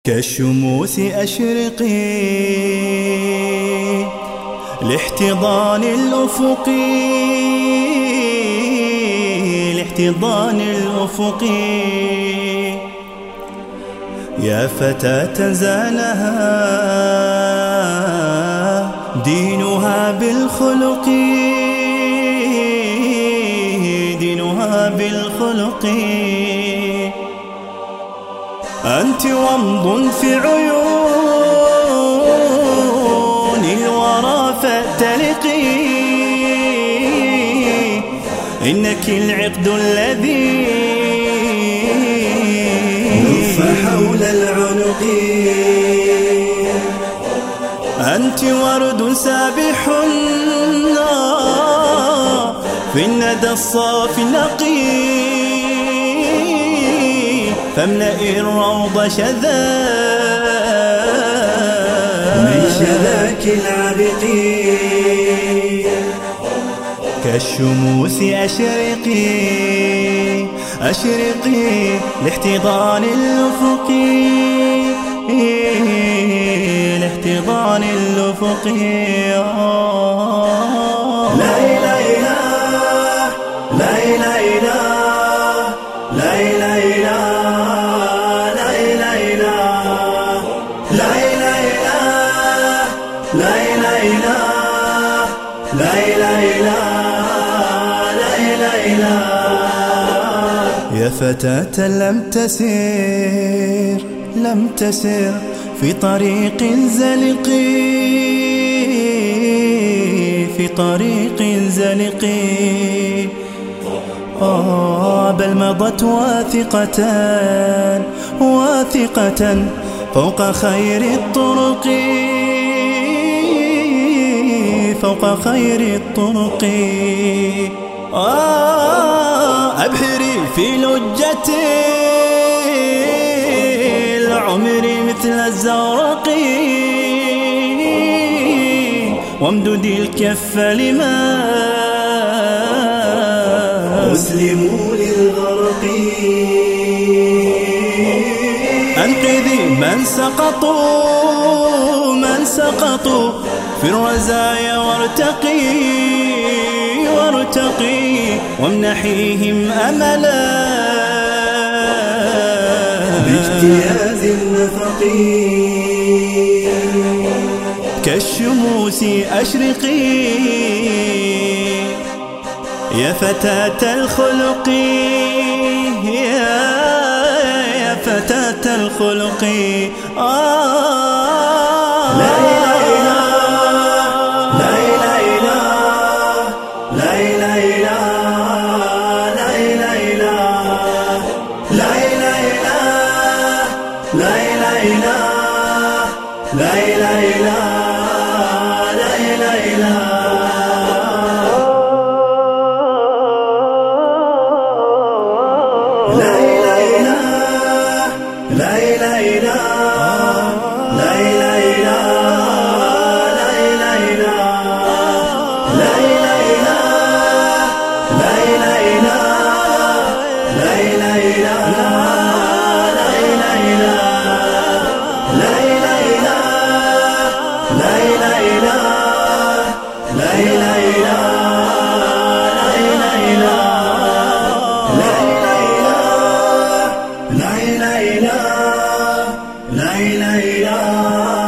كالشموس أشرقي لاحتضان الأفق، لاحتضان الأفق. يا فتاة زانها دينها بالخلق، دينها بالخلق. أنت ومض في عيون الورى فاتلقي، إنك العقد الذي لف حول العنق. أنت ورد سابح في الندى الصافي النقي، فاملئ الروض شذا من شذاك العبق. كالشموس أشرقي، أشرقي لاحتضان الأفق، لاحتضان الأفق. لا إله إلا لا إله إلا لا إله إلا لا إله إلا لا إله إلا لا إله إلا لا إله إلا لا إله إلا. يا فتاة لم تسير، لم تسر في طريق زلق، في طريق زلق. بل مضت واثقة، واثقة فوق خير الطرق، فوق خير الطرق. أبحري في لجة العمر مثل الزورق، وامددي الكف لما أسلموا للغرق. أنقذي من سقطوا، من سقطوا في الرزايا وارتقي، وارتقي وامنحيهم أملا باجتياز النفق. كالشموس أشرقي يا فتاة الخلق، يا فتاة الخلق. لا إله إلا لا إله إلا لا إله إلا لا إله إلا لا إله إلا لا إله إلا لا إله إلا لا إله إلا. لا إله إلا لا إله إلا لا إله إلا لا إله إلا لا إله إلا لا إله إلا لا إله إلا لا إله إلا لا إله إلا لا إله إلا لا إله إلا لا إله إلا لا إله إلا لا إله إلا لا إله إلا